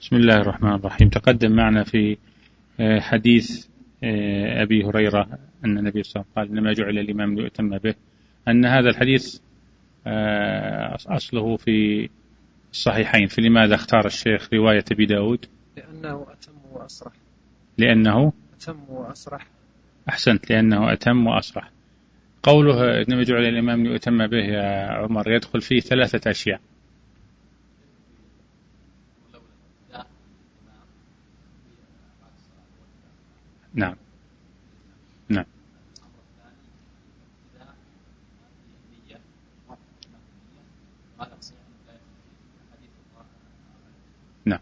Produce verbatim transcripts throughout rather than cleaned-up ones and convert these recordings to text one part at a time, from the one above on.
بسم الله الرحمن الرحيم. تقدم معنا في حديث أبي هريرة أن النبي صلى الله عليه وسلم قال إنما جعل الإمام ليؤتم به، أن هذا الحديث أصله في الصحيحين. فلماذا اختار الشيخ رواية أبي داود؟ لأنه أتم وأصرح. لأنه أتم وأصرح. أحسنت، لأنه أتم وأصرح. قوله إنما جعل الإمام ليؤتم به يا عمر يدخل فيه ثلاثة أشياء. نعم نعم نعم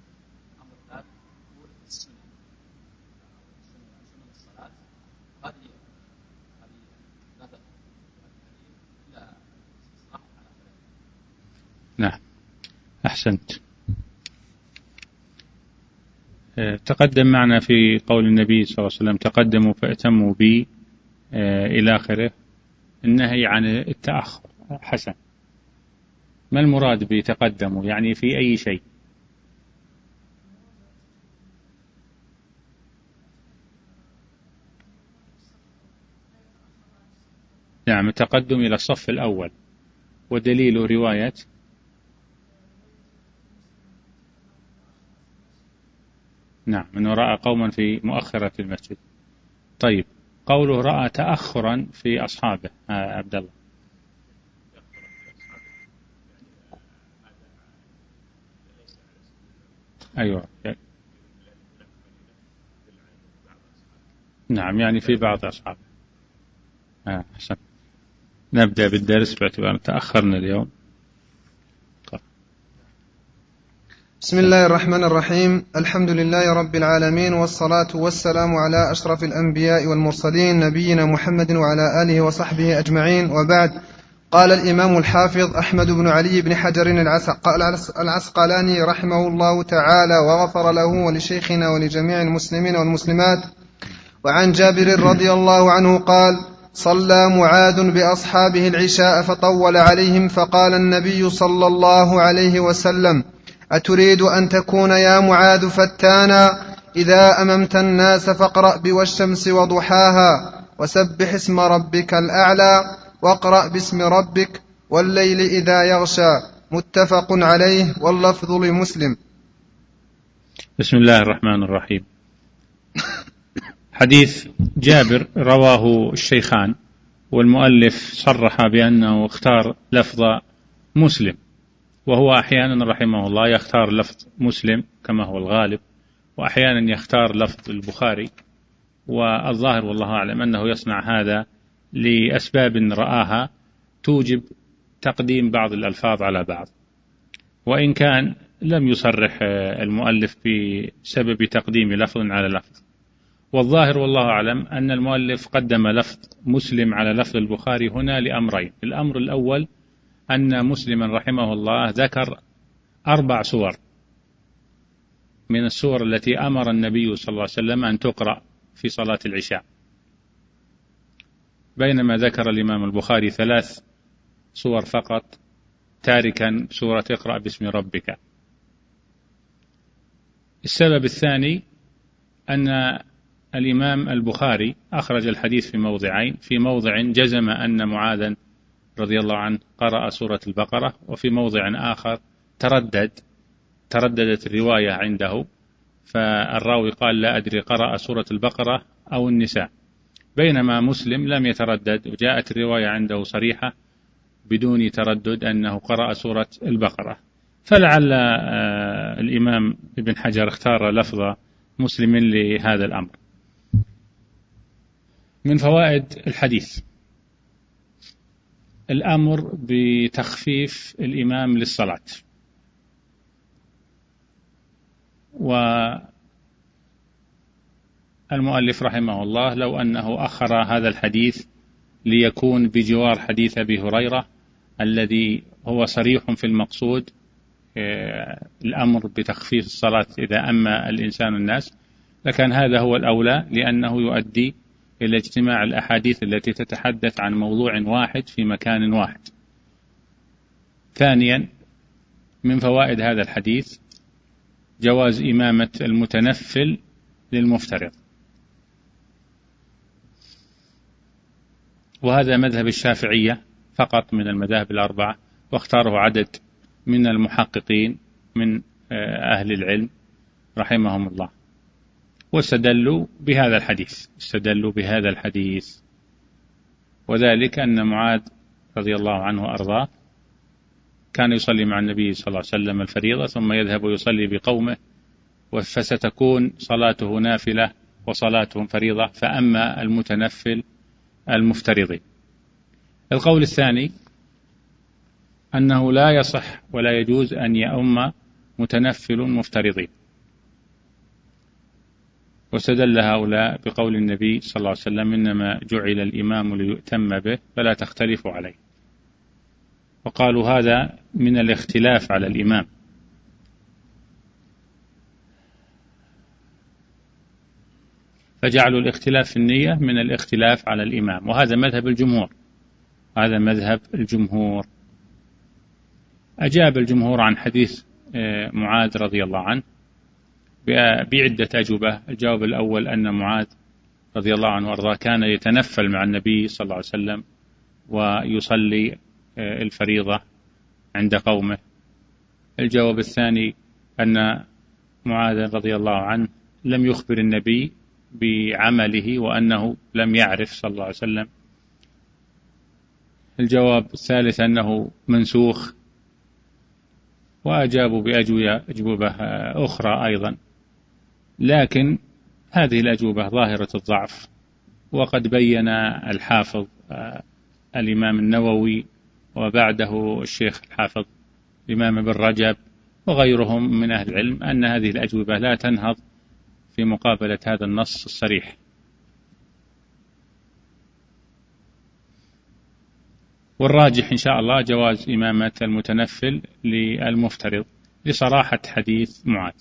نعم أحسنت. تقدم معنا في قول النبي صلى الله عليه وسلم تقدموا فأتموا بي إلى آخره، النهي عن التأخر. حسن، ما المراد بتقدموا؟ يعني في أي شيء؟ نعم، التقدم إلى الصف الأول. ودليل رواية نعم أنه رأى قوما في مؤخرة المسجد. طيب، قوله رأى تأخرا في أصحابه عبد الله. أيوة نعم، يعني في بعض أصحابه. آه حسن. نبدأ بالدرس باعتبار تأخرنا اليوم. بسم الله الرحمن الرحيم. الحمد لله رب العالمين، والصلاة والسلام على أشرف الأنبياء والمرسلين نبينا محمد وعلى آله وصحبه أجمعين، وبعد. قال الإمام الحافظ أحمد بن علي بن حجر العسقلاني رحمه الله تعالى وغفر له ولشيخنا ولجميع المسلمين والمسلمات: وعن جابر رضي الله عنه قال: صلى معاذ بأصحابه العشاء فطول عليهم، فقال النبي صلى الله عليه وسلم: أتريد أن تكون يا معاذ فتانا؟ إذا أممت الناس فاقرأ بوالشمس وضحاها، وسبح اسم ربك الأعلى، واقرأ باسم ربك، والليل إذا يغشى. متفق عليه، واللفظ لمسلم. بسم الله الرحمن الرحيم. حديث جابر رواه الشيخان، والمؤلف صرح بأنه اختار لفظ مسلم، وهو أحيانا رحمه الله يختار لفظ مسلم كما هو الغالب، وأحيانا يختار لفظ البخاري. والظاهر والله أعلم أنه يصنع هذا لأسباب رآها توجب تقديم بعض الألفاظ على بعض، وإن كان لم يصرح المؤلف بسبب تقديم لفظ على لفظ. والظاهر والله أعلم أن المؤلف قدم لفظ مسلم على لفظ البخاري هنا لأمرين. الأمر الأول أن مسلما رحمه الله ذكر أربع سور من السور التي أمر النبي صلى الله عليه وسلم أن تقرأ في صلاة العشاء، بينما ذكر الإمام البخاري ثلاث سور فقط، تاركا سورة اقرأ باسم ربك. السبب الثاني أن الإمام البخاري أخرج الحديث في موضعين: في موضع جزم أن معاذا رضي الله عنه قرأ سورة البقرة، وفي موضع آخر تردد ترددت الرواية عنده، فالراوي قال لا أدري قرأ سورة البقرة أو النساء، بينما مسلم لم يتردد، وجاءت الرواية عنده صريحة بدون تردد أنه قرأ سورة البقرة. فلعل الإمام ابن حجر اختار لفظ مسلم لهذا الأمر. من فوائد الحديث الأمر بتخفيف الإمام للصلاة، والمؤلف رحمه الله لو أنه أخر هذا الحديث ليكون بجوار حديث أبي هريرة الذي هو صريح في المقصود، الأمر بتخفيف الصلاة إذا أما الإنسان الناس، لكن هذا هو الأولى، لأنه يؤدي إلى اجتماع الأحاديث التي تتحدث عن موضوع واحد في مكان واحد. ثانيا، من فوائد هذا الحديث جواز إمامة المتنفل للمفترض، وهذا مذهب الشافعية فقط من المذاهب الأربعة، واختاره عدد من المحققين من أهل العلم رحمهم الله، واستدلوا بهذا الحديث استدلوا بهذا الحديث وذلك أن معاذ رضي الله عنه وأرضاه كان يصلي مع النبي صلى الله عليه وسلم الفريضة ثم يذهب ويصلي بقومه، فستكون صلاته نافلة وصلاتهم فريضة، فأما المتنفل المفترضين. القول الثاني أنه لا يصح ولا يجوز أن يؤم متنفل مفترضين، واستدل هؤلاء بقول النبي صلى الله عليه وسلم إنما جعل الإمام ليؤتم به فلا تختلفوا عليه، وقالوا هذا من الاختلاف على الإمام، فجعلوا الاختلاف في النية من الاختلاف على الإمام، وهذا مذهب الجمهور هذا مذهب الجمهور. أجاب الجمهور عن حديث معاذ رضي الله عنه بعدة أجوبة. الجواب الأول أن معاذ رضي الله عنه وارضاه كان يتنفل مع النبي صلى الله عليه وسلم ويصلي الفريضة عند قومه. الجواب الثاني أن معاذ رضي الله عنه لم يخبر النبي بعمله وأنه لم يعرف صلى الله عليه وسلم. الجواب الثالث أنه منسوخ، وأجابوا بأجوبة أخرى أيضا، لكن هذه الأجوبة ظاهرة الضعف، وقد بين الحافظ الإمام النووي وبعده الشيخ الحافظ الإمام ابن رجب وغيرهم من أهل العلم أن هذه الأجوبة لا تنهض في مقابلة هذا النص الصريح. والراجح إن شاء الله جواز إمامة المتنفل للمفترض لصراحة حديث معاذ.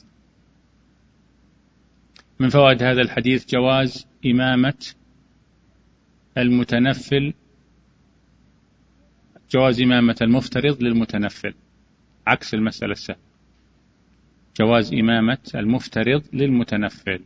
من فوائد هذا الحديث جواز إمامة المتنفل جواز إمامة المفترض للمتنفل عكس المسألة السابقة، جواز إمامة المفترض للمتنفل.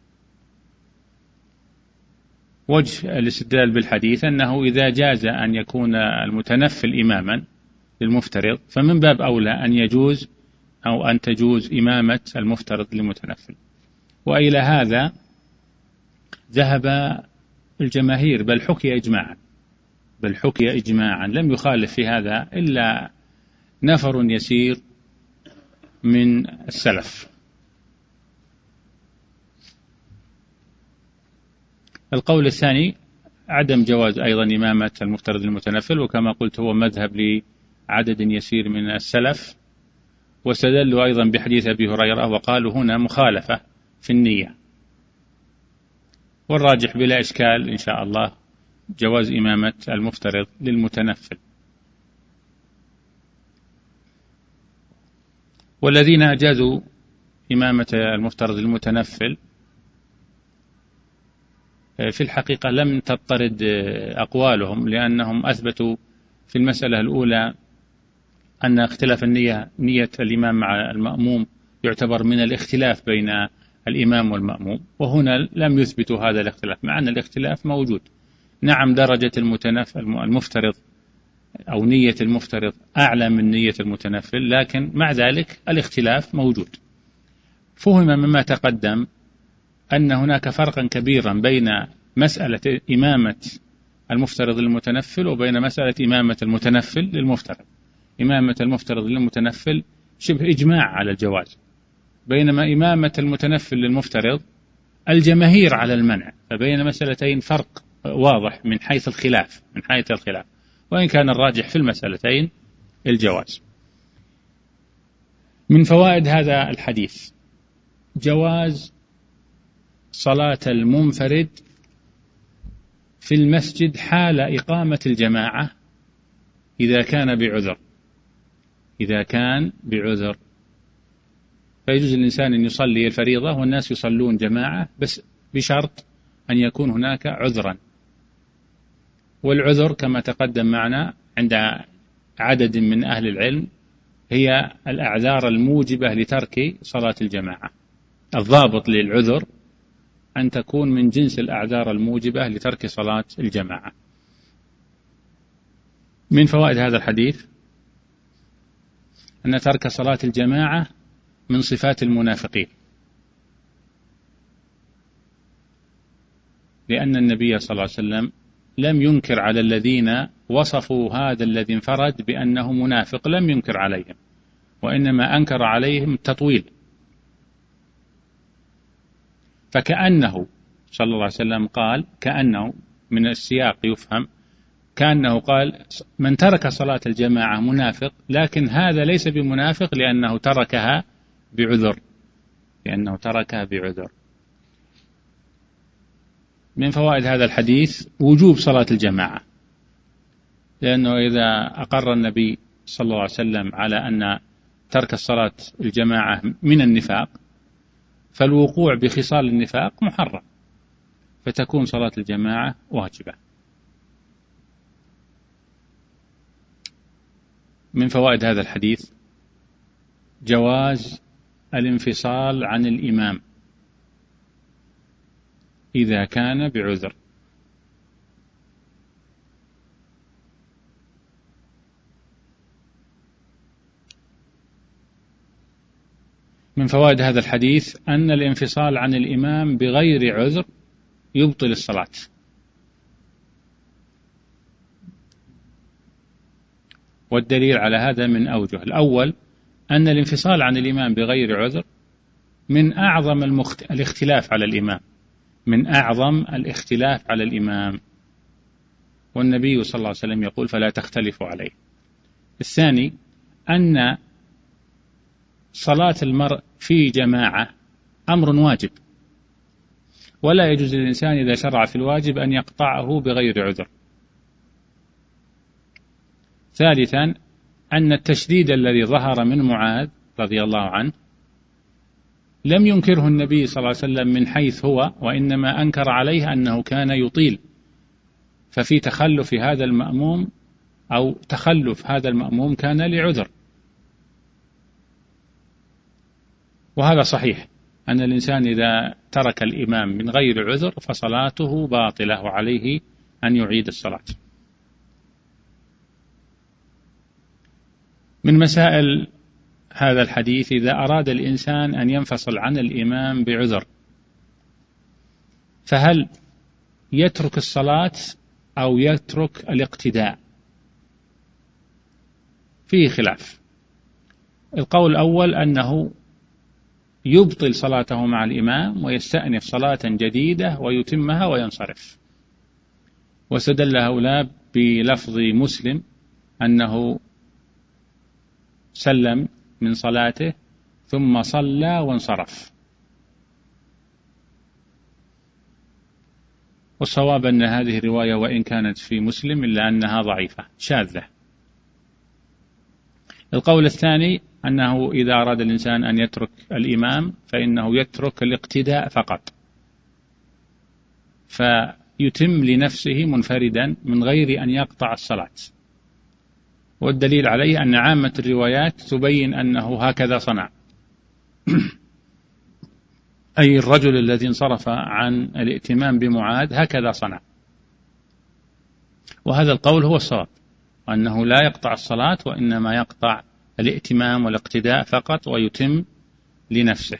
وجه الاستدلال بالحديث أنه إذا جاز أن يكون المتنفل إماما للمفترض فمن باب أولى أن يجوز أو أن تجوز إمامة المفترض للمتنفل. وإلى هذا ذهب الجماهير، بل حكي إجماعا بل حكي إجماعا لم يخالف في هذا إلا نفر يسير من السلف. القول الثاني عدم جواز أيضا إمامة المفترض المتنفل، وكما قلت هو مذهب لعدد يسير من السلف، واستدلوا أيضا بحديث أبي هريرة وقالوا هنا مخالفة في النية. والراجح بلا إشكال إن شاء الله جواز إمامة المفترض للمتنفل. والذين أجازوا إمامة المفترض للمتنفل في الحقيقة لم تضطرد أقوالهم، لأنهم أثبتوا في المسألة الأولى أن اختلاف النية نية الإمام مع المأموم يعتبر من الاختلاف بين الإمام والمأموم، وهنا لم يثبتوا هذا الاختلاف مع أن الاختلاف موجود. نعم درجة المتنفل المفترض أو نية المفترض أعلى من نية المتنفل، لكن مع ذلك الاختلاف موجود. فهم مما تقدم أن هناك فرقا كبيرا بين مسألة إمامة المفترض للمتنفل وبين مسألة إمامة المتنفل للمفترض. إمامة المفترض للمتنفل شبه إجماع على الجواز، بينما إمامة المتنفل للمفترض الجماهير على المنع، فبين مسألتين فرق واضح من حيث الخلاف من حيث الخلاف وإن كان الراجح في المسألتين الجواز. من فوائد هذا الحديث جواز صلاة المنفرد في المسجد حال إقامة الجماعة إذا كان بعذر إذا كان بعذر فيجوز للإنسان أن يصلي الفريضة والناس يصلون جماعة، بس بشرط أن يكون هناك عذرا. والعذر كما تقدم معنا عند عدد من أهل العلم هي الأعذار الموجبة لترك صلاة الجماعة. الضابط للعذر أن تكون من جنس الأعذار الموجبة لترك صلاة الجماعة. من فوائد هذا الحديث أن ترك صلاة الجماعة من صفات المنافقين، لأن النبي صلى الله عليه وسلم لم ينكر على الذين وصفوا هذا الذي انفرد بأنه منافق، لم ينكر عليهم، وإنما أنكر عليهم التطويل. فكأنه صلى الله عليه وسلم قال، كأنه من السياق يفهم كأنه قال من ترك صلاة الجماعة منافق، لكن هذا ليس بمنافق لأنه تركها بعذر، لأنه تركها بعذر. من فوائد هذا الحديث وجوب صلاة الجماعة، لأنه إذا أقر النبي صلى الله عليه وسلم على أن ترك الصلاة الجماعة من النفاق، فالوقوع بخصال النفاق محرم، فتكون صلاة الجماعة واجبة. من فوائد هذا الحديث جواز الانفصال عن الإمام إذا كان بعذر. من فوائد هذا الحديث أن الانفصال عن الإمام بغير عذر يبطل الصلاة. والدليل على هذا من أوجه. الأول أن الانفصال عن الإمام بغير عذر من أعظم المخت... الاختلاف على الإمام، من أعظم الاختلاف على الإمام، والنبي صلى الله عليه وسلم يقول فلا تختلفوا عليه. الثاني أن صلاة المرء في جماعة أمر واجب، ولا يجوز للإنسان إذا شرع في الواجب أن يقطعه بغير عذر. ثالثا أن التشديد الذي ظهر من معاذ رضي الله عنه لم ينكره النبي صلى الله عليه وسلم من حيث هو، وإنما أنكر عليه أنه كان يطيل، ففي تخلف هذا المأموم أو تخلف هذا المأموم كان لعذر. وهذا صحيح أن الإنسان إذا ترك الإمام من غير عذر فصلاته باطلة وعليه أن يعيد الصلاة. من مسائل هذا الحديث إذا أراد الإنسان أن ينفصل عن الإمام بعذر، فهل يترك الصلاة أو يترك الاقتداء؟ فيه خلاف. القول الأول أنه يبطل صلاته مع الإمام ويستأنف صلاة جديدة ويتمها وينصرف، واستدل هؤلاء بلفظ مسلم أنه سلم من صلاته ثم صلى وانصرف. والصواب أن هذه الرواية وإن كانت في مسلم إلا أنها ضعيفة شاذة. القول الثاني أنه إذا أراد الإنسان أن يترك الإمام فإنه يترك الاقتداء فقط، فيتم لنفسه منفردا من غير أن يقطع الصلاة. والدليل عليه أن عامة الروايات تبين أنه هكذا صنع أي الرجل الذي انصرف عن الائتمام بمعاذ هكذا صنع. وهذا القول هو الصواب، أنه لا يقطع الصلاة وإنما يقطع الائتمام والاقتداء فقط ويتم لنفسه.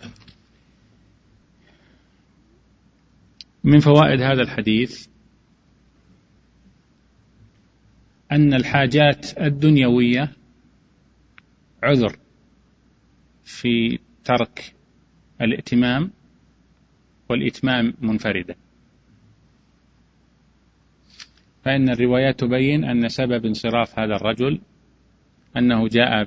من فوائد هذا الحديث أن الحاجات الدنيوية عذر في ترك الائتمام والإتمام منفردا، فإن الروايات تبين أن سبب انصراف هذا الرجل أنه جاء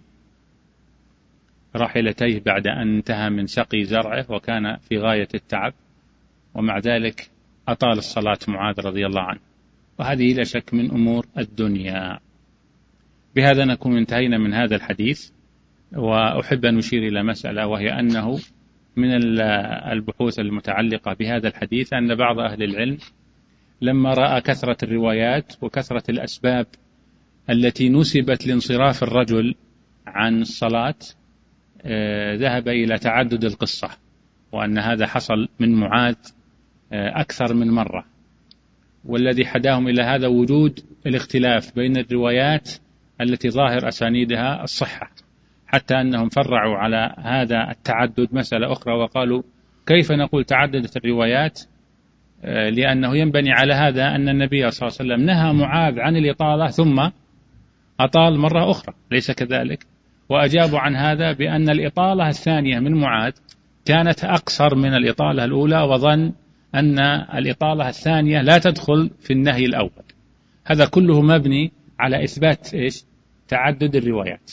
براحلتيه بعد أن انتهى من سقي زرعه وكان في غاية التعب، ومع ذلك أطال الصلاة معاذ رضي الله عنه، وهذه لا شك من أمور الدنيا. بهذا نكون انتهينا من هذا الحديث. وأحب أن أشير إلى مسألة، وهي أنه من البحوث المتعلقة بهذا الحديث أن بعض أهل العلم لما رأى كثرة الروايات وكثرة الأسباب التي نسبت لانصراف الرجل عن الصلاة ذهب إلى تعدد القصة، وأن هذا حصل من معاذ أكثر من مرة، والذي حداهم إلى هذا وجود الاختلاف بين الروايات التي ظاهر أسانيدها الصحة، حتى أنهم فرعوا على هذا التعدد مسألة أخرى وقالوا كيف نقول تعددت الروايات، لأنه ينبني على هذا أن النبي صلى الله عليه وسلم نهى معاذ عن الإطالة ثم أطال مرة أخرى، ليس كذلك؟ وأجابوا عن هذا بأن الإطالة الثانية من معاذ كانت أقصر من الإطالة الأولى، وظن أن الإطالة الثانية لا تدخل في النهي الأول. هذا كله مبني على إثبات إيش؟ تعدد الروايات.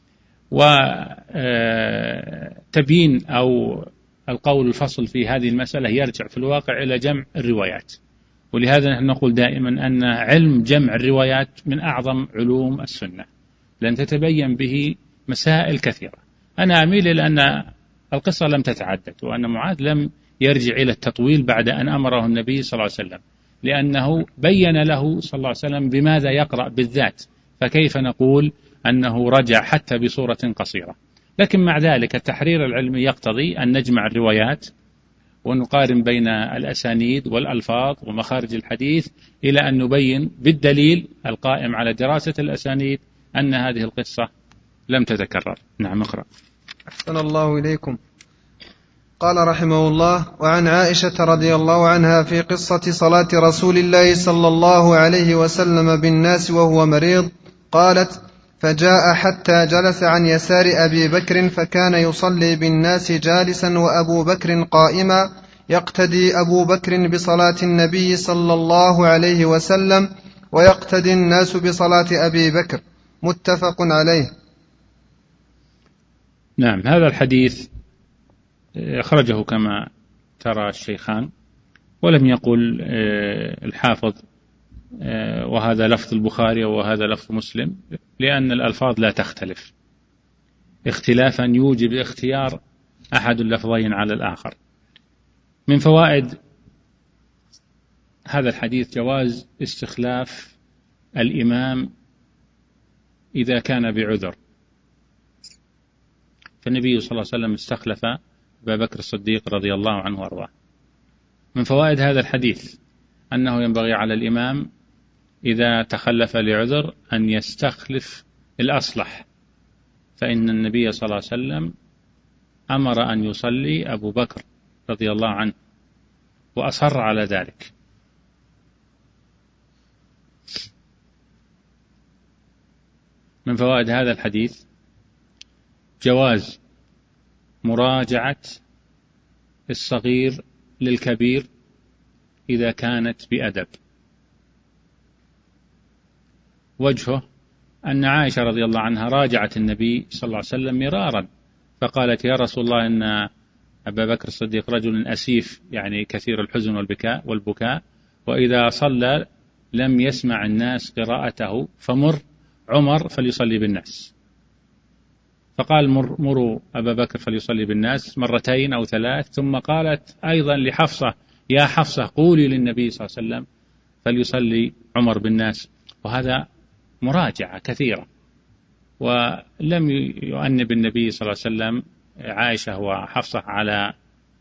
وتبيين أو القول الفصل في هذه المسألة يرجع في الواقع إلى جمع الروايات، ولهذا نحن نقول دائما أن علم جمع الروايات من أعظم علوم السنة، لأن تتبين به مسائل كثيرة. أنا أميل إلى أن القصة لم تتعدد، وأن معاذ لم يرجع إلى التطويل بعد أن أمره النبي صلى الله عليه وسلم، لأنه بين له صلى الله عليه وسلم بماذا يقرأ بالذات، فكيف نقول أنه رجع حتى بصورة قصيرة؟ لكن مع ذلك التحرير العلمي يقتضي أن نجمع الروايات ونقارن بين الأسانيد والألفاظ ومخارج الحديث إلى أن نبين بالدليل القائم على دراسة الأسانيد أن هذه القصة لم تتكرر. نعم، اقرأ. أحسن الله إليكم. قال رحمه الله: وعن عائشة رضي الله عنها في قصة صلاة رسول الله صلى الله عليه وسلم بالناس وهو مريض قالت: فجاء حتى جلس عن يسار أبي بكر فكان يصلي بالناس جالسا وأبو بكر قائما يقتدي أبو بكر بصلاة النبي صلى الله عليه وسلم ويقتدي الناس بصلاة أبي بكر. متفق عليه. نعم، هذا الحديث أخرجه كما ترى الشيخان، ولم يقل الحافظ وهذا لفظ البخاري وهذا لفظ مسلم، لأن الألفاظ لا تختلف اختلافا يوجب اختيار أحد اللفظين على الآخر. من فوائد هذا الحديث جواز استخلاف الإمام إذا كان بعذر، فالنبي صلى الله عليه وسلم استخلف أبا بكر الصديق رضي الله عنه وارضاه. من فوائد هذا الحديث أنه ينبغي على الإمام إذا تخلف لعذر أن يستخلف الأصلح، فإن النبي صلى الله عليه وسلم أمر أن يصلي أبو بكر رضي الله عنه وأصر على ذلك. من فوائد هذا الحديث جواز مراجعة الصغير للكبير إذا كانت بأدب. وجهه أن عائشة رضي الله عنها راجعت النبي صلى الله عليه وسلم مرارا، فقالت: يا رسول الله إن أبا بكر الصديق رجل أسيف، يعني كثير الحزن والبكاء والبكاء وإذا صلى لم يسمع الناس قراءته، فمر عمر فليصلي بالناس. فقال: مر مروا أبا بكر فليصلي بالناس مرتين أو ثلاث، ثم قالت أيضا لحفصة: يا حفصة قولي للنبي صلى الله عليه وسلم فليصلي عمر بالناس. وهذا مراجعة كثيرة، ولم يؤنب النبي صلى الله عليه وسلم عائشة وحفصة على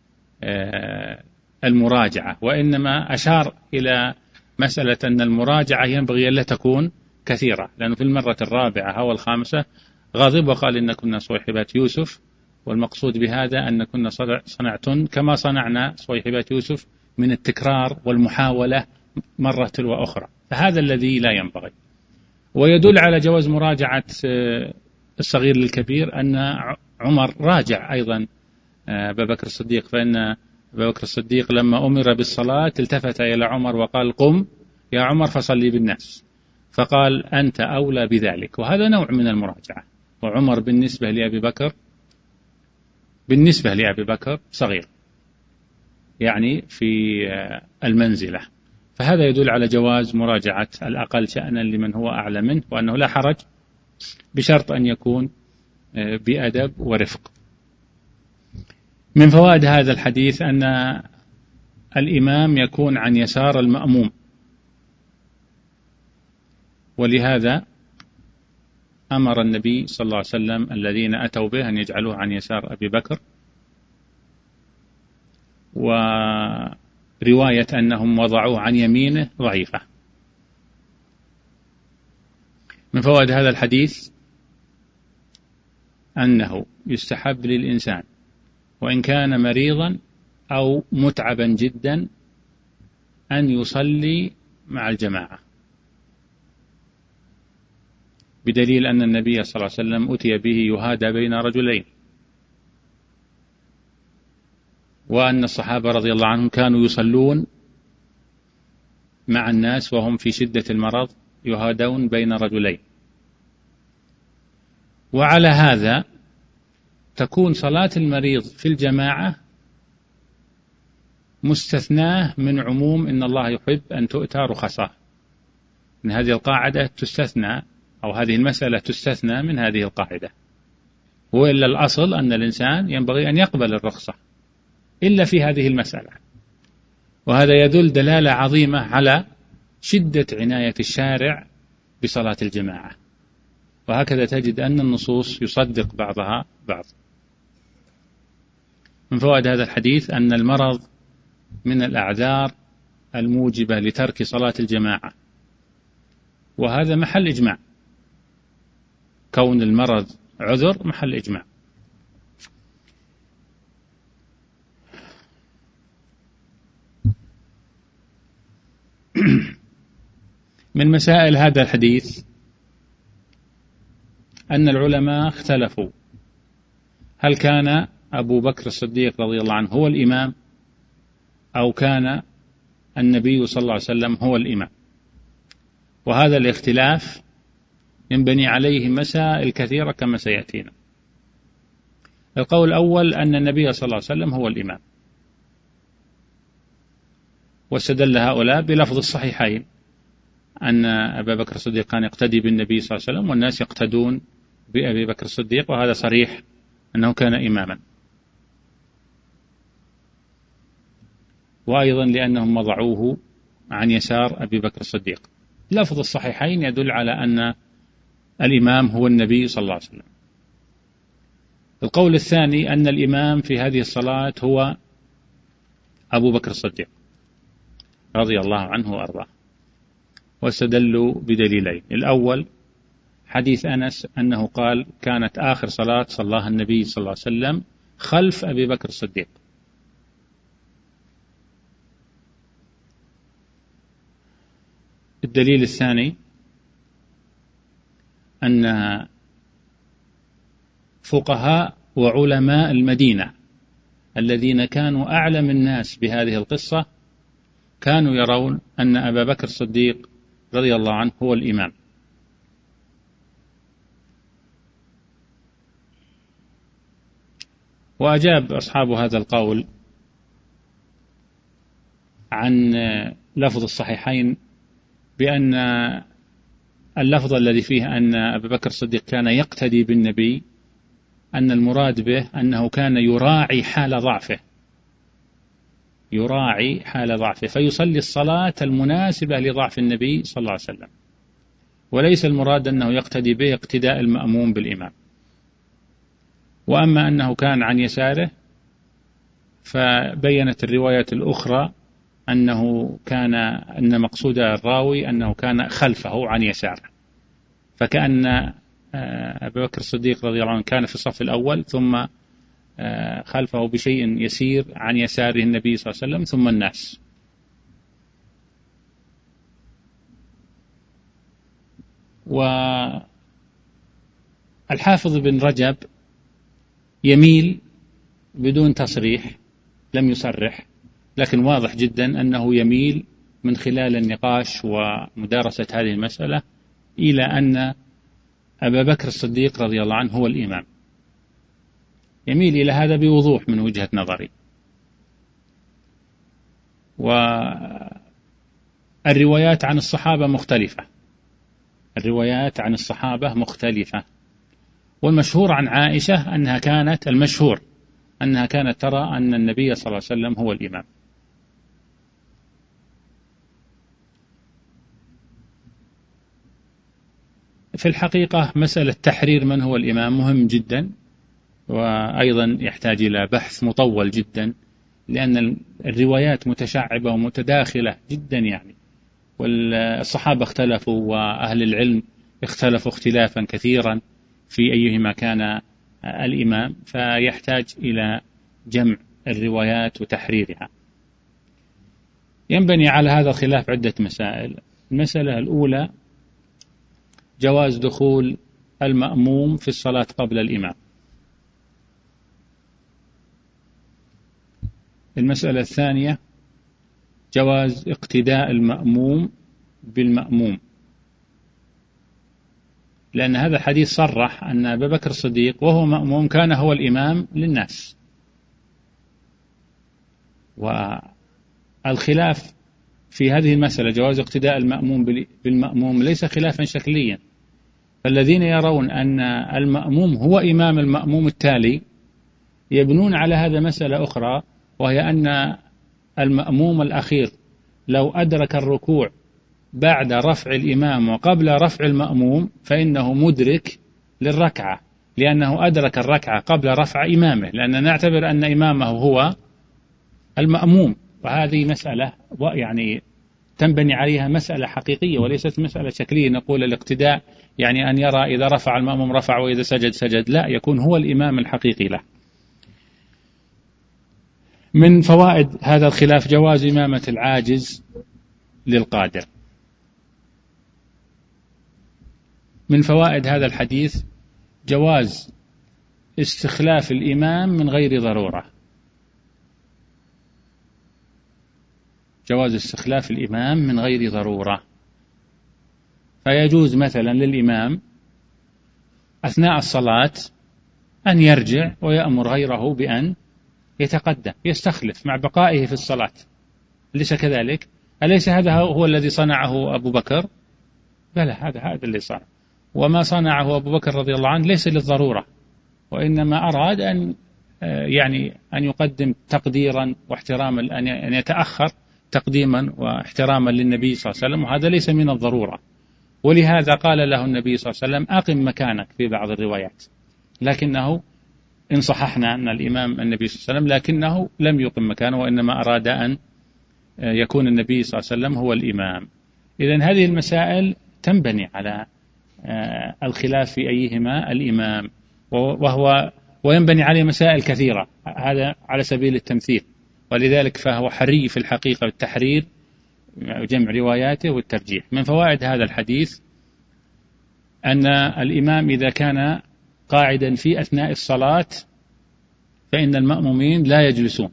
المراجعة، وإنما أشار إلى مسألة أن المراجعة ينبغي ألا تكون كثيرة، لأنه في المرة الرابعة أو الخامسة غضب وقال: إن كنا صويحبات يوسف، والمقصود بهذا أن كنا صنعتن كما صنعنا صويحبات يوسف من التكرار والمحاولة مرة تلو أخرى، فهذا الذي لا ينبغي. ويدل على جواز مراجعة الصغير للكبير أن عمر راجع أيضا أبا بكر الصديق، فإن أبا بكر الصديق لما أمر بالصلاة التفت إلى عمر وقال: قم يا عمر فصلي بالناس، فقال: أنت أولى بذلك. وهذا نوع من المراجعة. وعمر بالنسبة لأبي بكر بالنسبة لأبي بكر صغير، يعني في المنزلة، فهذا يدل على جواز مراجعة الأقل شأنا لمن هو أعلى منه، وأنه لا حرج بشرط أن يكون بأدب ورفق. من فوائد هذا الحديث أن الإمام يكون عن يسار المأموم، ولهذا أمر النبي صلى الله عليه وسلم الذين أتوا به أن يجعلوه عن يسار أبي بكر، ورواية أنهم وضعوه عن يمينه ضعيفة. من فوائد هذا الحديث أنه يستحب للإنسان وإن كان مريضا أو متعبا جدا أن يصلي مع الجماعة، بدليل أن النبي صلى الله عليه وسلم أتي به يهادى بين رجلين، وأن الصحابة رضي الله عنهم كانوا يصلون مع الناس وهم في شدة المرض يهادون بين رجلين. وعلى هذا تكون صلاة المريض في الجماعة مستثناه من عموم إن الله يحب أن تؤتى رخصه، من هذه القاعدة تستثنى، أو هذه المسألة تستثنى من هذه القاعدة، وإلا الأصل أن الإنسان ينبغي أن يقبل الرخصة إلا في هذه المسألة. وهذا يدل دلالة عظيمة على شدة عناية الشارع بصلاة الجماعة، وهكذا تجد أن النصوص يصدق بعضها بعض. من فوائد هذا الحديث أن المرض من الأعذار الموجبة لترك صلاة الجماعة، وهذا محل إجماع، كون المرض عذر محل إجماع. من مسائل هذا الحديث أن العلماء اختلفوا هل كان أبو بكر الصديق رضي الله عنه هو الإمام أو كان النبي صلى الله عليه وسلم هو الإمام، وهذا الاختلاف ينبني عليه مسائل كثيرة كما سيأتينا. القول الأول أن النبي صلى الله عليه وسلم هو الإمام، واستدل هؤلاء بلفظ الصحيحين أن أبا بكر الصديق كان يقتدي بالنبي صلى الله عليه وسلم والناس يقتدون بأبي بكر الصديق، وهذا صريح أنه كان إماما. وأيضا لأنهم وضعوه عن يسار أبي بكر الصديق. لفظ الصحيحين يدل على أن الإمام هو النبي صلى الله عليه وسلم. القول الثاني أن الإمام في هذه الصلاة هو أبو بكر الصديق رضي الله عنه وأرضاه، واستدلوا بدليلين. الأول حديث أنس أنه قال كانت آخر صلاة صلاها النبي صلى الله عليه وسلم خلف أبي بكر الصديق. الدليل الثاني أن فقهاء وعلماء المدينة الذين كانوا أعلم الناس بهذه القصة كانوا يرون أن أبا بكر الصديق رضي الله عنه هو الإمام. وأجاب أصحاب هذا القول عن لفظ الصحيحين بأن اللفظ الذي فيه أن أبا بكر الصديق كان يقتدي بالنبي أن المراد به أنه كان يراعي حال ضعفه، يراعي حال ضعفه فيصلي الصلاة المناسبة لضعف النبي صلى الله عليه وسلم، وليس المراد أنه يقتدي به اقتداء المأموم بالإمام. وأما أنه كان عن يساره فبينت الرواية الأخرى أنه كان أن مقصود الراوي أنه كان خلفه عن يساره، فكأن أبا بكر الصديق رضي الله عنه كان في الصف الأول ثم خلفه بشيء يسير عن يساره النبي صلى الله عليه وسلم ثم الناس. والحافظ بن رجب يميل بدون تصريح، لم يصرح، لكن واضح جدا أنه يميل من خلال النقاش ومدارسة هذه المسألة إلى أن أبا بكر الصديق رضي الله عنه هو الإمام، يميل إلى هذا بوضوح من وجهة نظري. والروايات عن الصحابة مختلفة، الروايات عن الصحابة مختلفة، والمشهور عن عائشة أنها كانت المشهور أنها كانت ترى أن النبي صلى الله عليه وسلم هو الإمام. في الحقيقة مسألة تحرير من هو الإمام مهم جدا، وأيضا يحتاج إلى بحث مطول جدا، لأن الروايات متشعبة ومتداخلة جدا يعني، والصحابة اختلفوا وأهل العلم اختلفوا اختلافا كثيرا في أيهما كان الإمام، فيحتاج إلى جمع الروايات وتحريرها. ينبني على هذا الخلاف عدة مسائل. المسألة الأولى جواز دخول المأموم في الصلاة قبل الإمام. المسألة الثانية جواز اقتداء المأموم بالمأموم، لأن هذا الحديث صرح أن أبا بكر الصديق وهو مأموم كان هو الإمام للناس. والخلاف في هذه المسألة جواز اقتداء المأموم بالمأموم ليس خلافا شكليا، فالذين يرون أن المأموم هو إمام المأموم التالي يبنون على هذا مسألة أخرى، وهي أن المأموم الأخير لو أدرك الركوع بعد رفع الإمام وقبل رفع المأموم فإنه مدرك للركعة، لأنه أدرك الركعة قبل رفع إمامه، لأننا نعتبر أن إمامه هو المأموم. وهذه مسألة يعني تنبني عليها مسألة حقيقية وليست مسألة شكلية، نقول الاقتداء يعني أن يرى إذا رفع المأموم رفع وإذا سجد سجد، لا، يكون هو الإمام الحقيقي له. من فوائد هذا الخلاف جواز إمامة العاجز للقادر. من فوائد هذا الحديث جواز استخلاف الإمام من غير ضرورة، جواز استخلاف الإمام من غير ضرورة، فيجوز مثلا للإمام أثناء الصلاة أن يرجع ويأمر غيره بأن يتقدم يستخلف مع بقائه في الصلاة، ليس كذلك؟ أليس هذا هو الذي صنعه أبو بكر؟ بلى، هذا هذا اللي صنع، وما صنعه أبو بكر رضي الله عنه ليس للضرورة، وإنما أراد أن يعني أن يقدم تقديرا واحتراما، أن يتأخر تقديما واحتراما للنبي صلى الله عليه وسلم، وهذا ليس من الضرورة. ولهذا قال له النبي صلى الله عليه وسلم أقم مكانك في بعض الروايات، لكنه إن صححنا أن الإمام النبي صلى الله عليه وسلم، لكنه لم يقم مكانه، وإنما أراد أن يكون النبي صلى الله عليه وسلم هو الإمام. إذن هذه المسائل تنبني على الخلاف في أيهما الإمام، وهو وينبني عليه مسائل كثيرة، هذا على سبيل التمثيل، ولذلك فهو حري في الحقيقة بالتحرير وجمع رواياته والترجيح. من فوائد هذا الحديث أن الإمام إذا كان قاعدا في أثناء الصلاة فإن المأمومين لا يجلسون.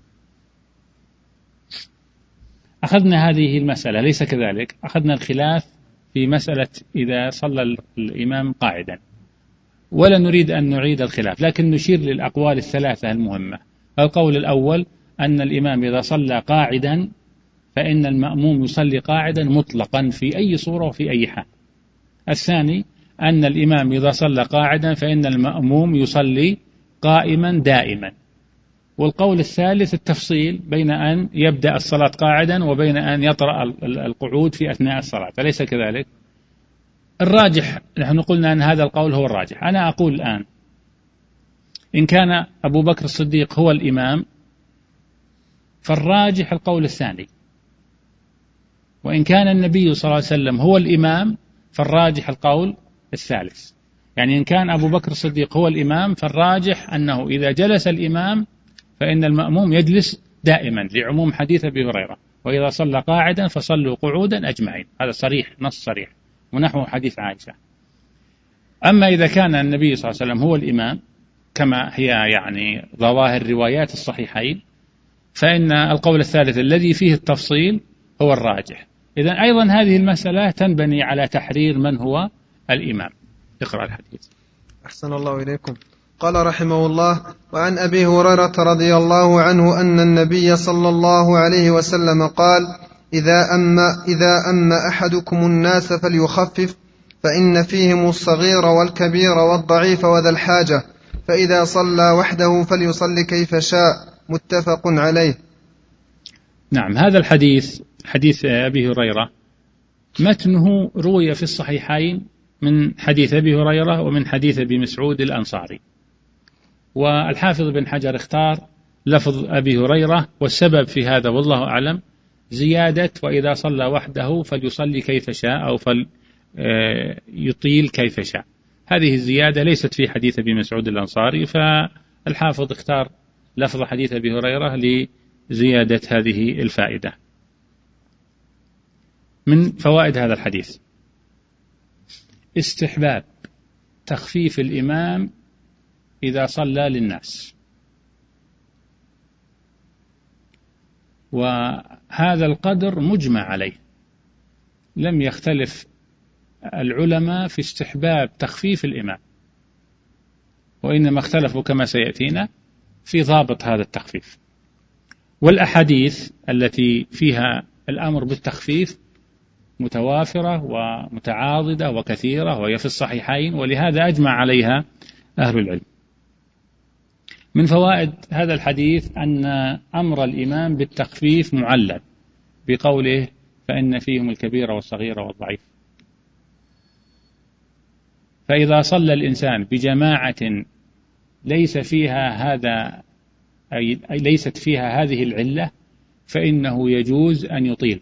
أخذنا هذه المسألة، ليس كذلك؟ أخذنا الخلاف في مسألة إذا صلى الإمام قاعدا، ولا نريد أن نعيد الخلاف، لكن نشير للأقوال الثلاثة المهمة. القول الأول أن الإمام إذا صلى قاعدا فإن المأموم يصلي قاعدا مطلقا في أي صورة وفي أي حال. الثاني أن الإمام إذا صلى قاعدا فإن المأموم يصلي قائما دائما. والقول الثالث التفصيل بين أن يبدأ الصلاة قاعدا وبين أن يطرأ القعود في أثناء الصلاة، أليس كذلك؟ الراجح، نحن قلنا أن هذا القول هو الراجح. أنا أقول الآن إن كان أبو بكر الصديق هو الإمام فالراجح القول الثاني، وإن كان النبي صلى الله عليه وسلم هو الإمام فالراجح القول الثالث. يعني إن كان أبو بكر الصديق هو الإمام فالراجح أنه إذا جلس الإمام فإن المأموم يجلس دائما، لعموم حديث أبي هريرة وإذا صلى قاعدا فصلوا قعودا أجمعين، هذا صريح، نص صريح، ونحو حديث عائشة. أما إذا كان النبي صلى الله عليه وسلم هو الإمام كما هي يعني ظواهر روايات الصحيحين فإن القول الثالث الذي فيه التفصيل هو الراجح. إذن أيضا هذه المسألة تنبني على تحرير من هو الإمام. اقرأ الحديث. أحسن الله إليكم. قال رحمه الله: وعن أبي هريرة رضي الله عنه أن النبي صلى الله عليه وسلم قال: إذا أما, إذا أما أحدكم الناس فليخفف، فإن فيهم الصغير والكبير والضعيف وذا الحاجة، فإذا صلى وحده فليصلي كيف شاء. متفق عليه. نعم، هذا الحديث حديث أبي هريرة متنه روي في الصحيحين من حديث أبي هريرة ومن حديث أبي مسعود الأنصاري. والحافظ بن حجر اختار لفظ أبي هريرة، والسبب في هذا والله أعلم زيادة وإذا صلى وحده فليصلي كيف شاء أو فليطيل كيف شاء. هذه الزيادة ليست في حديث أبي مسعود الأنصاري، فالحافظ اختار لفظ حديث أبي هريرة لزيادة هذه الفائدة. من فوائد هذا الحديث استحباب تخفيف الإمام إذا صلى للناس، وهذا القدر مجمع عليه، لم يختلف العلماء في استحباب تخفيف الإمام، وإنما اختلفوا كما سيأتينا في ضابط هذا التخفيف. والأحاديث التي فيها الأمر بالتخفيف متوافرة ومتعاضدة وكثيرة، وهي في الصحيحين، ولهذا أجمع عليها أهل العلم. من فوائد هذا الحديث أن أمر الإمام بالتخفيف معلل بقوله فإن فيهم الكبير والصغير والضعيف. فإذا صلى الإنسان بجماعة ليس فيها هذا أي ليست فيها هذه العلة فإنه يجوز أن يطيل.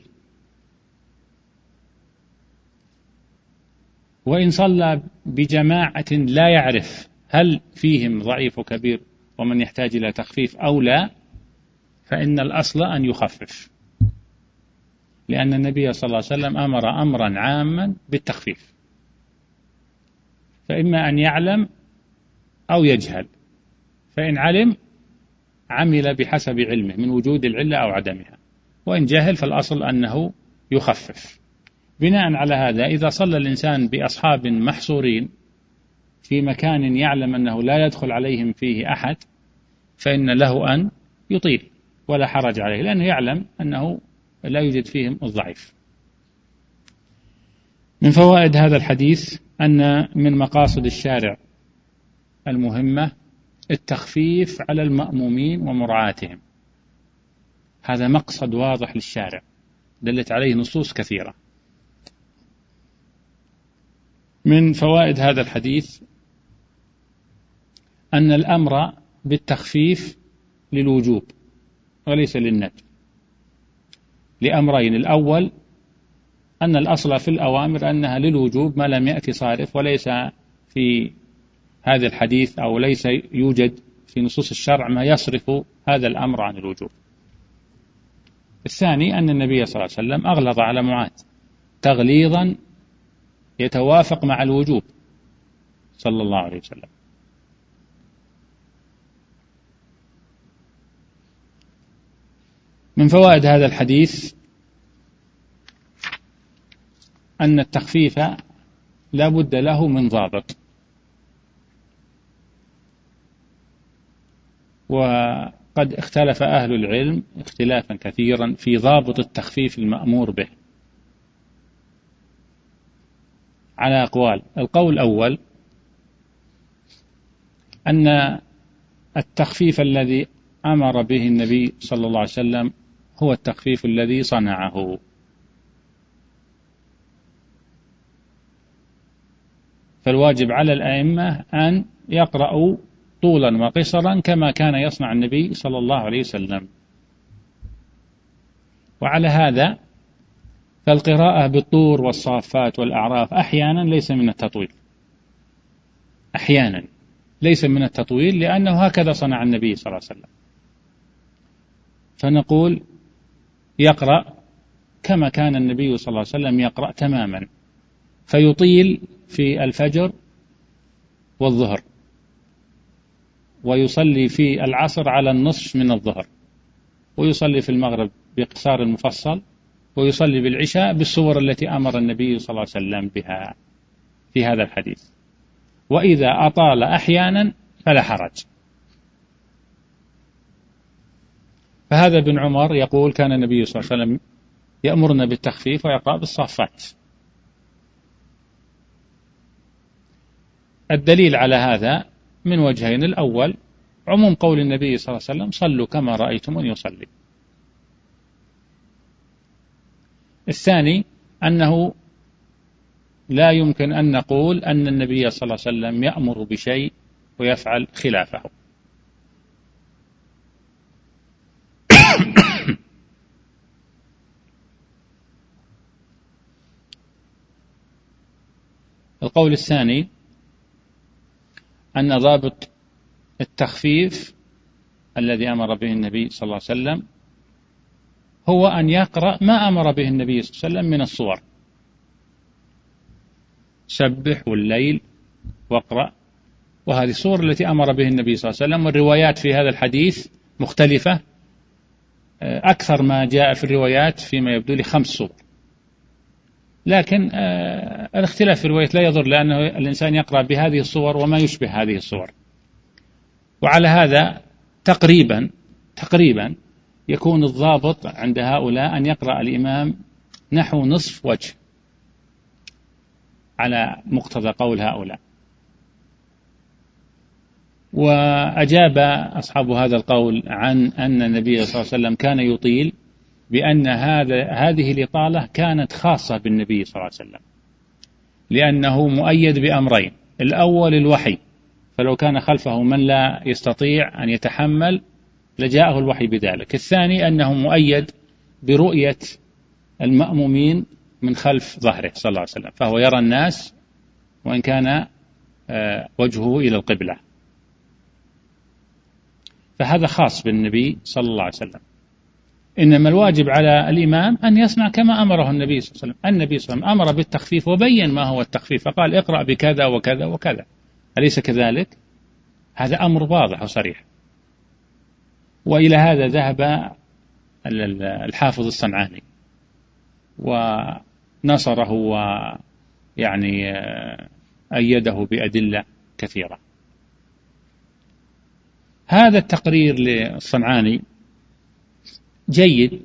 وإن صلى بجماعة لا يعرف هل فيهم ضعيف وكبير ومن يحتاج إلى تخفيف أو لا، فإن الأصل أن يخفف، لأن النبي صلى الله عليه وسلم أمر أمرا عاما بالتخفيف، فإما أن يعلم أو يجهل، فإن علم عمل بحسب علمه من وجود العلة أو عدمها، وإن جهل فالأصل أنه يخفف. بناء على هذا إذا صلى الإنسان بأصحاب محصورين في مكان يعلم أنه لا يدخل عليهم فيه أحد فإن له أن يطيل ولا حرج عليه، لأنه يعلم أنه لا يوجد فيهم الضعيف. من فوائد هذا الحديث أن من مقاصد الشارع المهمة التخفيف على المأمومين ومراعاتهم، هذا مقصد واضح للشارع دلت عليه نصوص كثيرة. من فوائد هذا الحديث أن الأمر بالتخفيف للوجوب وليس للندب، لأمرين: الأول أن الأصل في الأوامر أنها للوجوب ما لم يأتي صارف، وليس في هذا الحديث أو ليس يوجد في نصوص الشرع ما يصرف هذا الأمر عن الوجوب. الثاني أن النبي صلى الله عليه وسلم أغلظ على معاذ تغليظا يتوافق مع الوجوب صلى الله عليه وسلم. من فوائد هذا الحديث أن التخفيف لا بد له من ضابط، وقد اختلف أهل العلم اختلافا كثيرا في ضابط التخفيف المأمور به على أقوال. القول الأول أن التخفيف الذي أمر به النبي صلى الله عليه وسلم هو التخفيف الذي صنعه، فالواجب على الأئمة أن يقرأوا طولا وقصرا كما كان يصنع النبي صلى الله عليه وسلم. وعلى هذا فالقراءة بالطور والصافات والأعراف أحيانا ليس من التطويل، أحيانا ليس من التطويل لأنه هكذا صنع النبي صلى الله عليه وسلم، فنقول يقرأ كما كان النبي صلى الله عليه وسلم يقرأ تماما، فيطيل في الفجر والظهر، ويصلي في العصر على النصف من الظهر، ويصلي في المغرب بقصار المفصل، ويصلي بالعشاء بالصور التي أمر النبي صلى الله عليه وسلم بها في هذا الحديث. وإذا أطال أحيانا فلا حرج. فهذا ابن عمر يقول كان النبي صلى الله عليه وسلم يأمرنا بالتخفيف ويقرأ بالصافات. الدليل على هذا من وجهين: الأول عموم قول النبي صلى الله عليه وسلم صلوا كما رأيتموني يصلي. الثاني أنه لا يمكن أن نقول أن النبي صلى الله عليه وسلم يأمر بشيء ويفعل خلافه. القول الثاني أن ضابط التخفيف الذي أمر به النبي صلى الله عليه وسلم هو أن يقرأ ما أمر به النبي صلى الله عليه وسلم من الصور، سبح والليل واقرأ، وهذه الصور التي أمر به النبي صلى الله عليه وسلم. والروايات في هذا الحديث مختلفة، أكثر ما جاء في الروايات فيما يبدو لي خمس صور، لكن الاختلاف في الروايات لا يضر، لأنه الإنسان يقرأ بهذه الصور وما يشبه هذه الصور. وعلى هذا تقريبا تقريبا يكون الضابط عند هؤلاء أن يقرأ الإمام نحو نصف وجه على مقتضى قول هؤلاء. وأجاب أصحاب هذا القول عن أن النبي صلى الله عليه وسلم كان يطيل بأن هذا هذه الإطالة كانت خاصة بالنبي صلى الله عليه وسلم، لأنه مؤيد بأمرين: الأول الوحي، فلو كان خلفه من لا يستطيع أن يتحمل لجاءه الوحي بذلك. الثاني أنه مؤيد برؤية المأمومين من خلف ظهره صلى الله عليه وسلم، فهو يرى الناس وإن كان وجهه إلى القبلة، فهذا خاص بالنبي صلى الله عليه وسلم. إنما الواجب على الإمام أن يصنع كما أمره النبي صلى الله عليه وسلم. النبي صلى الله عليه وسلم أمر بالتخفيف وبين ما هو التخفيف، فقال اقرأ بكذا وكذا وكذا، أليس كذلك؟ هذا أمر واضح وصريح. وإلى هذا ذهب الحافظ الصنعاني ونصره ويعني أيده بأدلة كثيرة. هذا التقرير للصنعاني جيد،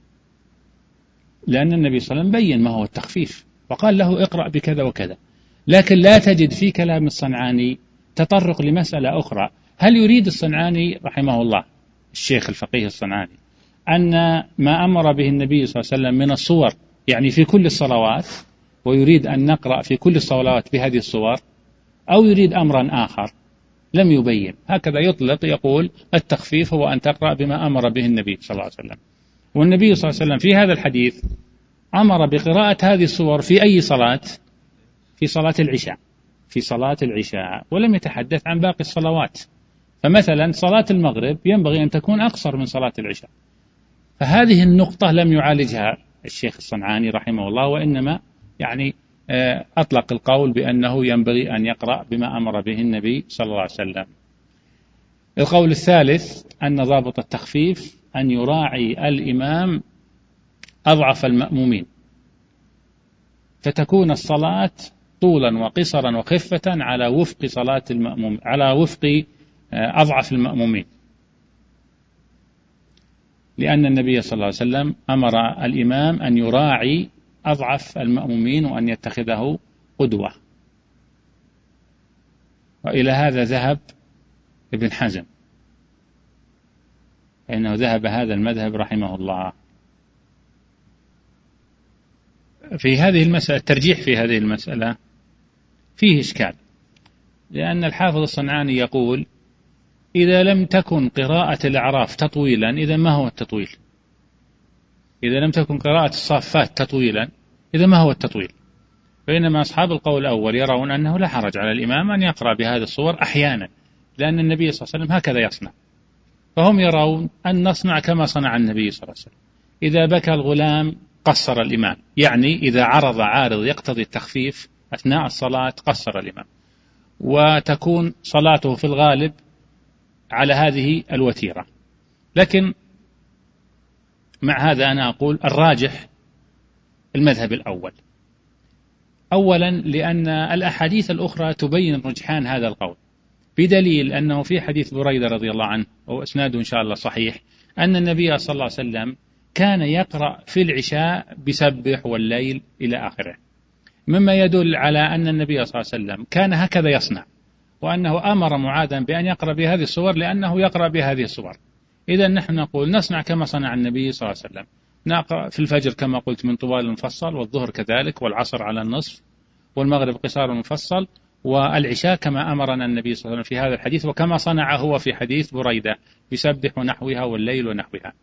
لأن النبي صلى الله عليه وسلم بين ما هو التخفيف وقال له اقرأ بكذا وكذا، لكن لا تجد في كلام الصنعاني تطرق لمسألة أخرى. هل يريد الصنعاني رحمه الله الشيخ الفقيه الصنعاني أن ما أمر به النبي صلى الله عليه وسلم من الصور يعني في كل الصلوات، ويريد أن نقرأ في كل الصلوات بهذه الصور، أو يريد أمرا آخر؟ لم يبين، هكذا يطلق يقول التخفيف هو أن تقرأ بما أمر به النبي صلى الله عليه وسلم. والنبي صلى الله عليه وسلم في هذا الحديث أمر بقراءة هذه الصور في أي صلاة؟ في صلاة العشاء، في صلاة العشاء، ولم يتحدث عن باقي الصلوات. فمثلا صلاة المغرب ينبغي أن تكون أقصر من صلاة العشاء، فهذه النقطة لم يعالجها الشيخ الصنعاني رحمه الله، وإنما يعني أطلق القول بأنه ينبغي أن يقرأ بما أمر به النبي صلى الله عليه وسلم. القول الثالث أن ضابط التخفيف أن يراعي الإمام أضعف المأمومين، فتكون الصلاة طولا وقصرا وخفة على وفق صلاة المأموم، على وفق أضعف المأمومين، لأن النبي صلى الله عليه وسلم أمر الإمام أن يراعي أضعف المأمومين وأن يتخذه قدوة. وإلى هذا ذهب ابن حزم، فإنه ذهب هذا المذهب رحمه الله في هذه المسألة. الترجيح في هذه المسألة فيه إشكال، لأن الحافظ الصنعاني يقول إذا لم تكن قراءة الأعراف تطويلا، إذا ما هو التطويل؟ إذا لم تكن قراءة الصافات تطويلا، إذا ما هو التطويل؟ بينما أصحاب القول الأول يرون أنه لا حرج على الإمام أن يقرأ بهذه الصور أحيانا، لأن النبي صلى الله عليه وسلم هكذا يصنع. فهم يرون أن نصنع كما صنع النبي صلى الله عليه وسلم. إذا بكى الغلام قصر الإمام، يعني إذا عرض عارض يقتضي التخفيف أثناء الصلاة قصر الإمام، وتكون صلاته في الغالب على هذه الوتيرة. لكن مع هذا أنا أقول الراجح المذهب الأول، أولا لأن الأحاديث الأخرى تبين رجحان هذا القول، بدليل أنه في حديث بريدة رضي الله عنه وإسناده إن شاء الله صحيح أن النبي صلى الله عليه وسلم كان يقرأ في العشاء بسبح والليل إلى آخره، مما يدل على أن النبي صلى الله عليه وسلم كان هكذا يصنع، وأنه أمر معاذا بأن يقرأ بهذه الصور لأنه يقرأ بهذه الصور. إذا نحن نقول نصنع كما صنع النبي صلى الله عليه وسلم، نقرأ في الفجر كما قلت من طوال المفصل، والظهر كذلك، والعصر على النصف، والمغرب قصار مفصل، والعشاء كما أمرنا النبي صلى الله عليه وسلم في هذا الحديث، وكما صنع هو في حديث بريدة يسبح نحوها والليل ونحوها.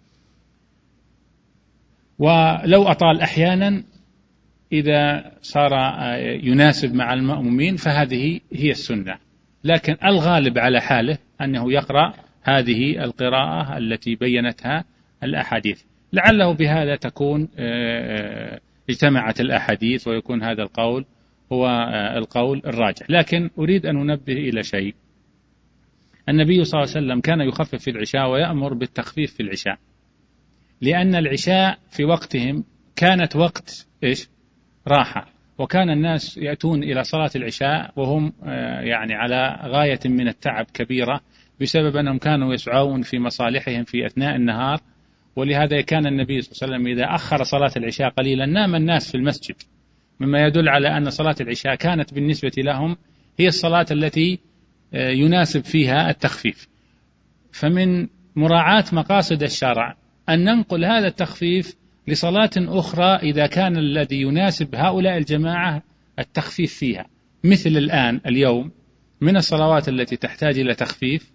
ولو أطال أحيانا إذا صار يناسب مع المأمومين فهذه هي السنة، لكن الغالب على حاله أنه يقرأ هذه القراءة التي بينتها الأحاديث، لعله بهذا تكون اجتمعت الأحاديث ويكون هذا القول هو القول الراجح. لكن أريد أن أنبه إلى شيء، النبي صلى الله عليه وسلم كان يخفف في العشاء ويأمر بالتخفيف في العشاء، لأن العشاء في وقتهم كانت وقت إيش؟ راحة، وكان الناس يأتون إلى صلاة العشاء وهم يعني على غاية من التعب كبيرة بسبب أنهم كانوا يسعون في مصالحهم في أثناء النهار، ولهذا كان النبي صلى الله عليه وسلم إذا أخر صلاة العشاء قليلا نام الناس في المسجد، مما يدل على أن صلاة العشاء كانت بالنسبة لهم هي الصلاة التي يناسب فيها التخفيف. فمن مراعاة مقاصد الشرع أن ننقل هذا التخفيف لصلاة أخرى إذا كان الذي يناسب هؤلاء الجماعة التخفيف فيها، مثل الآن اليوم من الصلوات التي تحتاج إلى تخفيف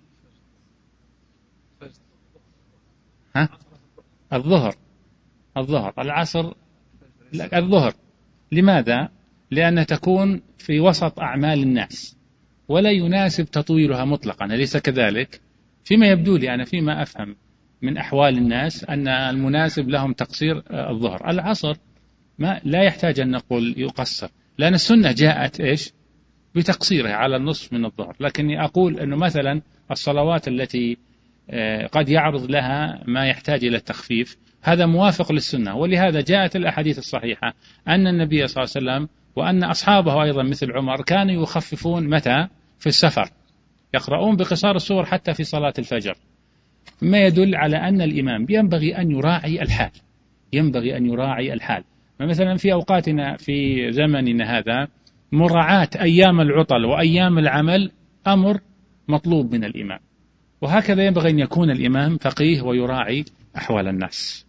ها؟ الظهر الظهر العصر الظهر. لماذا؟ لأنها تكون في وسط أعمال الناس ولا يناسب تطويلها مطلقا، أليس كذلك؟ فيما يبدو لي أنا فيما أفهم من أحوال الناس أن المناسب لهم تقصير الظهر. العصر ما لا يحتاج أن نقول يقصر، لأن السنة جاءت إيش؟ بتقصيرها على النصف من الظهر. لكني أقول أنه مثلا الصلوات التي قد يعرض لها ما يحتاج إلى التخفيف هذا موافق للسنة، ولهذا جاءت الأحاديث الصحيحة أن النبي صلى الله عليه وسلم وأن أصحابه أيضا مثل عمر كانوا يخففون متى؟ في السفر، يقرؤون بقصار السور حتى في صلاة الفجر، ما يدل على أن الإمام ينبغي أن يراعي الحال، ينبغي أن يراعي الحال. مثلا في أوقاتنا في زمننا هذا مراعاة أيام العطل وأيام العمل أمر مطلوب من الإمام، وهكذا ينبغي أن يكون الإمام فقيه ويراعي أحوال الناس.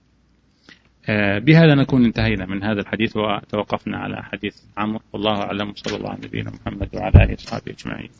بهذا نكون انتهينا من هذا الحديث وتوقفنا على حديث عمرو، والله أعلم، صلى الله على نبينا محمد وعلى آله وصحبه أجمعين.